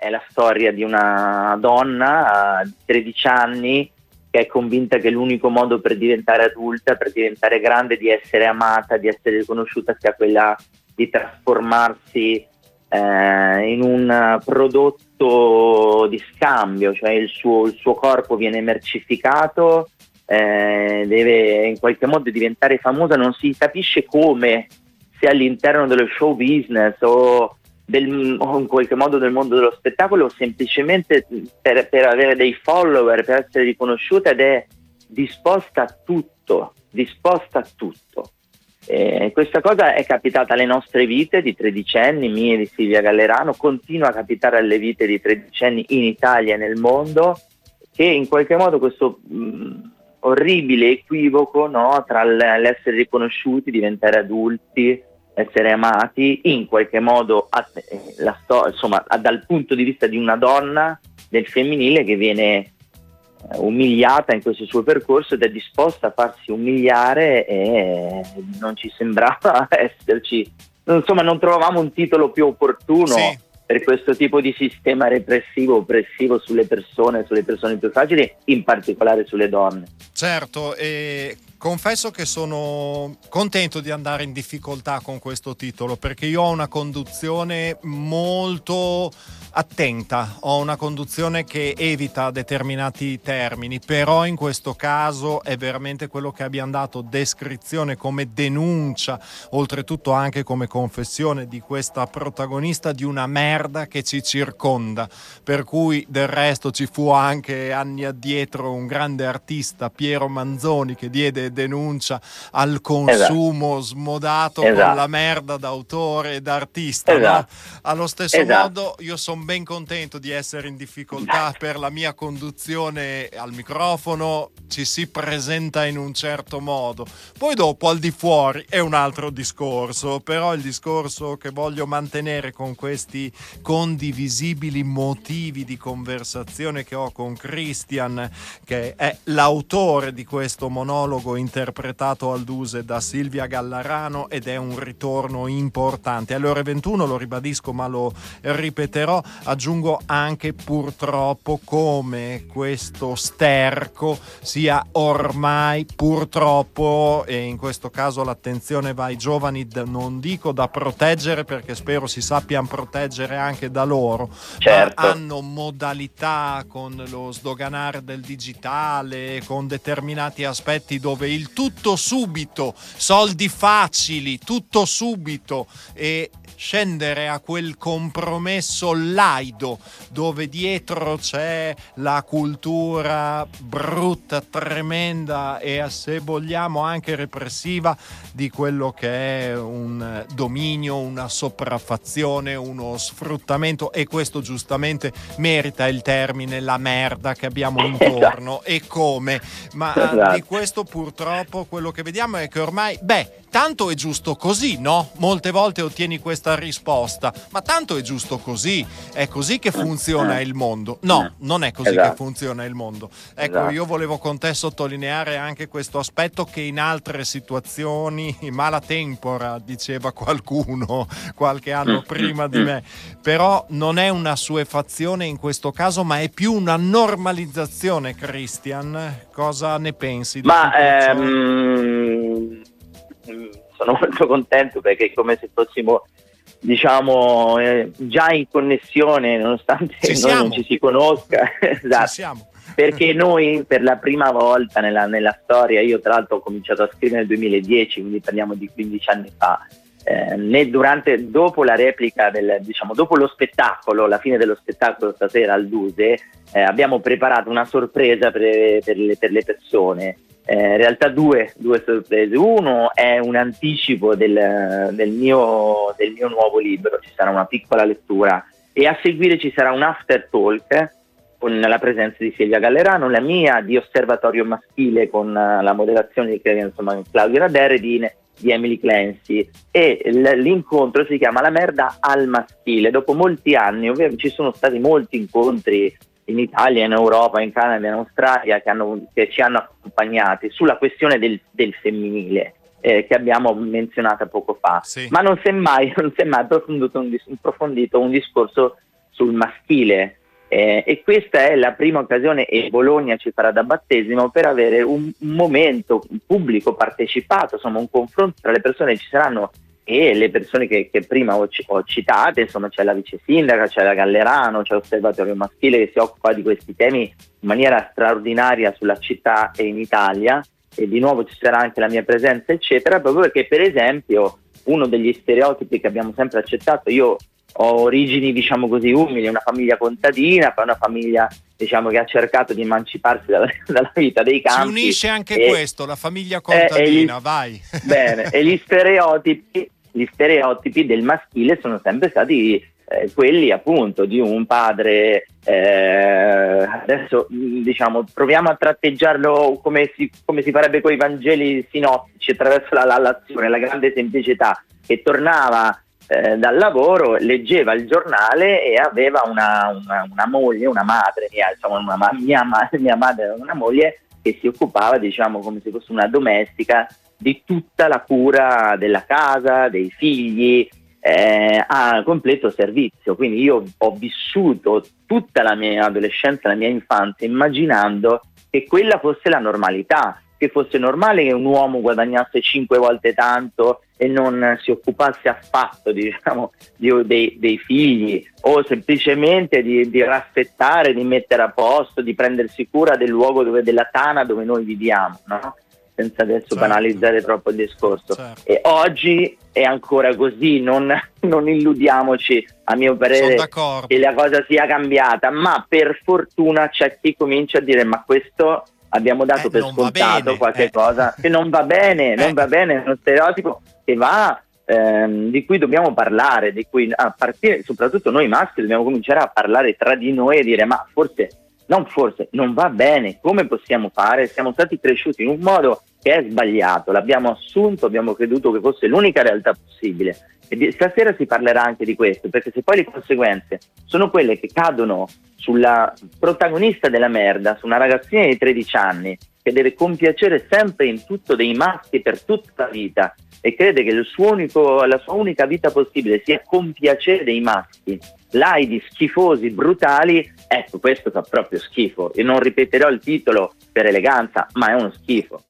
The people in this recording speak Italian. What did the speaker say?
è la storia di una donna di 13 anni che è convinta che l'unico modo per diventare adulta, per diventare grande, di essere amata, di essere riconosciuta, sia quella di trasformarsi in un prodotto di scambio, cioè il suo corpo viene mercificato, deve in qualche modo diventare famosa, non si capisce come, se all'interno dello show business o in qualche modo del mondo dello spettacolo, o semplicemente per avere dei follower, per essere riconosciuta, ed è disposta a tutto. Questa cosa è capitata alle nostre vite di tredicenni, mie e di Silvia Gallerano, continua a capitare alle vite di tredicenni in Italia e nel mondo, che in qualche modo questo orribile equivoco, no, tra l'essere riconosciuti, diventare adulti, essere amati, in qualche modo dal punto di vista di una donna, del femminile, che viene umiliata in questo suo percorso ed è disposta a farsi umiliare, e non ci sembrava esserci, insomma non trovavamo un titolo più opportuno per questo tipo di sistema repressivo, oppressivo sulle persone più fragili, in particolare sulle donne. Certo, e confesso che sono contento di andare in difficoltà con questo titolo, perché io ho una conduzione molto attenta, ho una conduzione che evita determinati termini, però in questo caso è veramente quello che abbiamo dato descrizione come denuncia, oltretutto anche come confessione di questa protagonista di una merda che ci circonda, per cui del resto ci fu anche anni addietro un grande artista, Piero Manzoni, che diede denuncia al consumo smodato con la merda d'autore e d'artista, no? Allo stesso modo io sono ben contento di essere in difficoltà per la mia conduzione al microfono, ci si presenta in un certo modo, poi dopo al di fuori è un altro discorso, però il discorso che voglio mantenere con questi condivisibili motivi di conversazione che ho con Christian, che è l'autore di questo monologo interpretato al Duse da Silvia Gallerano, ed è un ritorno importante. Alle ore 21, lo ribadisco ma lo ripeterò, aggiungo anche purtroppo come questo sterco sia ormai purtroppo, e in questo caso l'attenzione va ai giovani, non dico da proteggere perché spero si sappiano proteggere anche da loro, ma hanno modalità con lo sdoganare del digitale, con determinati aspetti dove il tutto subito, soldi facili, tutto subito, e scendere a quel compromesso laido dove dietro c'è la cultura brutta, tremenda e, se vogliamo, anche repressiva di quello che è un dominio, una sopraffazione, uno sfruttamento, e questo giustamente merita il termine la merda che abbiamo intorno. E come? Ma di questo purtroppo quello che vediamo è che ormai, tanto è giusto così, no? Molte volte ottieni questa risposta, ma tanto è giusto così, è così che funziona il mondo. No, non è così che funziona il mondo. Ecco, io volevo con te sottolineare anche questo aspetto, che in altre situazioni, mala tempora, diceva qualcuno qualche anno prima di me, però non è una assuefazione in questo caso, ma è più una normalizzazione. Christian, cosa ne pensi di tutto ciò? Sono molto contento, perché è come se fossimo, diciamo, già in connessione, nonostante noi non ci si conosca. Esatto. Ci siamo. Perché noi per la prima volta nella storia, io tra l'altro ho cominciato a scrivere nel 2010, quindi parliamo di 15 anni fa, dopo la replica dopo lo spettacolo, la fine dello spettacolo stasera al Duse, abbiamo preparato una sorpresa per le persone. In realtà due sorprese. Uno è un anticipo del mio nuovo libro, ci sarà una piccola lettura e a seguire ci sarà un after talk con la presenza di Silvia Gallerano, la mia di Osservatorio Maschile con la moderazione di Claudio Rader e di Emily Clancy, e l'incontro si chiama La merda al maschile. Dopo molti anni, ovviamente ci sono stati molti incontri in Italia, in Europa, in Canada, in Australia che ci hanno accompagnati sulla questione del femminile che abbiamo menzionato poco fa, ma non si è mai approfondito un discorso sul maschile. E questa è la prima occasione, e Bologna ci farà da battesimo, per avere un momento pubblico partecipato, insomma un confronto tra le persone. Ci saranno, e le persone che prima ho citate, insomma c'è la vice sindaca, c'è la Gallerano, c'è l'Osservatorio Maschile che si occupa di questi temi in maniera straordinaria sulla città e in Italia, e di nuovo ci sarà anche la mia presenza eccetera, proprio perché per esempio uno degli stereotipi che abbiamo sempre accettato, io ho origini diciamo così umili, una famiglia contadina, poi una famiglia diciamo che ha cercato di emanciparsi dalla vita dei campi. Ci unisce anche questo, la famiglia contadina, vai. Bene, e gli stereotipi del maschile sono sempre stati quelli appunto di un padre, adesso diciamo proviamo a tratteggiarlo come si farebbe con i Vangeli sinottici, attraverso l'azione, la grande semplicità, che tornava dal lavoro, leggeva il giornale e aveva una moglie, una madre, mia madre era una moglie che si occupava, diciamo, come se fosse una domestica, di tutta la cura della casa, dei figli, a completo servizio. Quindi io ho vissuto tutta la mia adolescenza, la mia infanzia, immaginando che quella fosse la normalità, che fosse normale che un uomo guadagnasse 5 volte tanto e non si occupasse affatto, diciamo, dei figli, o semplicemente di rassettare, di mettere a posto, di prendersi cura del luogo della tana dove noi viviamo, no? Senza adesso banalizzare troppo il discorso. E oggi è ancora così, non illudiamoci, a mio parere, che la cosa sia cambiata, ma per fortuna c'è chi comincia a dire ma questo abbiamo dato per scontato qualche cosa che non va bene, non va bene, è uno stereotipo che va, di cui dobbiamo parlare, di cui a partire, soprattutto noi maschi, dobbiamo cominciare a parlare tra di noi e dire ma non va bene, come possiamo fare? Siamo stati cresciuti in un modo che è sbagliato, l'abbiamo assunto, abbiamo creduto che fosse l'unica realtà possibile, e stasera si parlerà anche di questo, perché se poi le conseguenze sono quelle che cadono sulla protagonista della merda, su una ragazzina di 13 anni che deve compiacere sempre in tutto dei maschi per tutta la vita e crede che la sua unica vita possibile sia compiacere dei maschi laidi, schifosi, brutali, ecco, questo fa proprio schifo. Io non ripeterò il titolo per eleganza, ma è uno schifo.